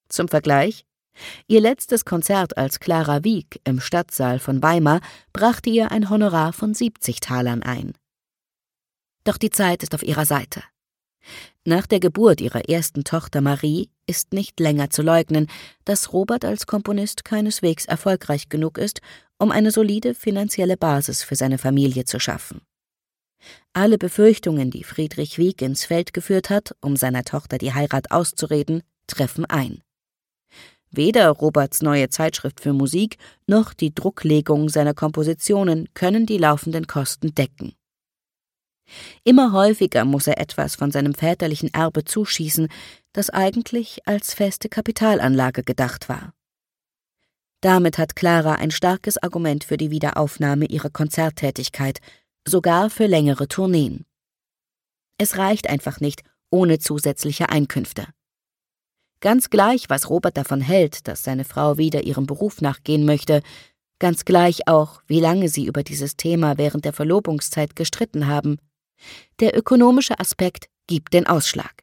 Zum Vergleich: Ihr letztes Konzert als Clara Wieck im Stadtsaal von Weimar brachte ihr ein Honorar von 70 Talern ein. Doch die Zeit ist auf ihrer Seite. Nach der Geburt ihrer ersten Tochter Marie ist nicht länger zu leugnen, dass Robert als Komponist keineswegs erfolgreich genug ist, um eine solide finanzielle Basis für seine Familie zu schaffen. Alle Befürchtungen, die Friedrich Wieck ins Feld geführt hat, um seiner Tochter die Heirat auszureden, treffen ein. Weder Roberts neue Zeitschrift für Musik noch die Drucklegung seiner Kompositionen können die laufenden Kosten decken. Immer häufiger muss er etwas von seinem väterlichen Erbe zuschießen, das eigentlich als feste Kapitalanlage gedacht war. Damit hat Clara ein starkes Argument für die Wiederaufnahme ihrer Konzerttätigkeit, sogar für längere Tourneen. Es reicht einfach nicht ohne zusätzliche Einkünfte. Ganz gleich, was Robert davon hält, dass seine Frau wieder ihrem Beruf nachgehen möchte, ganz gleich auch, wie lange sie über dieses Thema während der Verlobungszeit gestritten haben, der ökonomische Aspekt gibt den Ausschlag.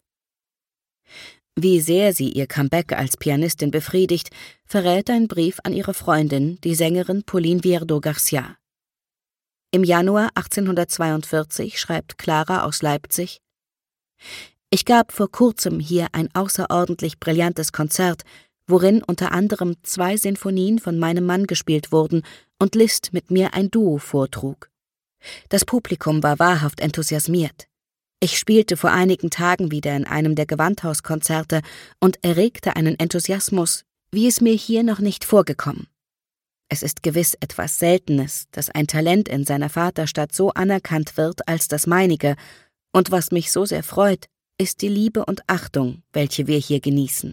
Wie sehr sie ihr Comeback als Pianistin befriedigt, verrät ein Brief an ihre Freundin, die Sängerin Pauline Viardot-Garcia. Im Januar 1842 schreibt Clara aus Leipzig: Ich gab vor kurzem hier ein außerordentlich brillantes Konzert, worin unter anderem 2 Sinfonien von meinem Mann gespielt wurden und Liszt mit mir ein Duo vortrug. Das Publikum war wahrhaft enthusiasmiert. Ich spielte vor einigen Tagen wieder in einem der Gewandhauskonzerte und erregte einen Enthusiasmus, wie es mir hier noch nicht vorgekommen. Es ist gewiss etwas Seltenes, dass ein Talent in seiner Vaterstadt so anerkannt wird als das meinige, und was mich so sehr freut, ist die Liebe und Achtung, welche wir hier genießen.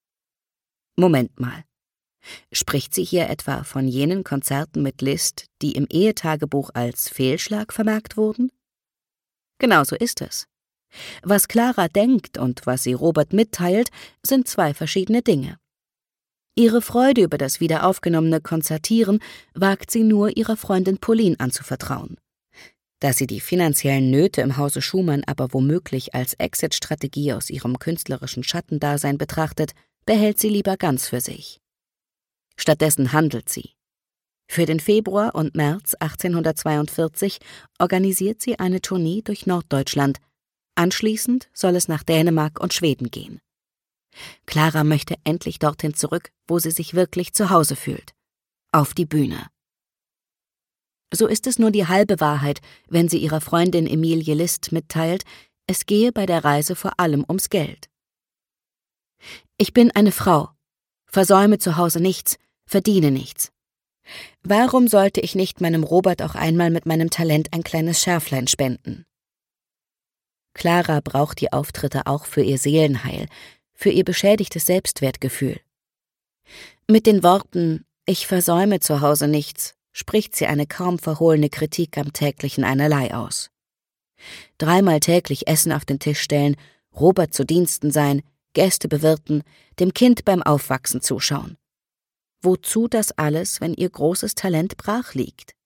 Moment mal. Spricht sie hier etwa von jenen Konzerten mit Liszt, die im Ehetagebuch als Fehlschlag vermerkt wurden? Genau so ist es. Was Clara denkt und was sie Robert mitteilt, sind 2 verschiedene Dinge. Ihre Freude über das wiederaufgenommene Konzertieren wagt sie nur ihrer Freundin Pauline anzuvertrauen. Da sie die finanziellen Nöte im Hause Schumann aber womöglich als Exit-Strategie aus ihrem künstlerischen Schattendasein betrachtet, behält sie lieber ganz für sich. Stattdessen handelt sie. Für den Februar und März 1842 organisiert sie eine Tournee durch Norddeutschland. Anschließend soll es nach Dänemark und Schweden gehen. Clara möchte endlich dorthin zurück, wo sie sich wirklich zu Hause fühlt: auf die Bühne. So ist es nur die halbe Wahrheit, wenn sie ihrer Freundin Emilie Liszt mitteilt, es gehe bei der Reise vor allem ums Geld. Ich bin eine Frau, versäume zu Hause nichts, verdiene nichts. Warum sollte ich nicht meinem Robert auch einmal mit meinem Talent ein kleines Schärflein spenden? Clara braucht die Auftritte auch für ihr Seelenheil, für ihr beschädigtes Selbstwertgefühl. Mit den Worten »Ich versäume zu Hause nichts« spricht sie eine kaum verhohlene Kritik am täglichen Einerlei aus. 3-mal täglich Essen auf den Tisch stellen, Robert zu Diensten sein, Gäste bewirten, dem Kind beim Aufwachsen zuschauen. Wozu das alles, wenn ihr großes Talent brach liegt?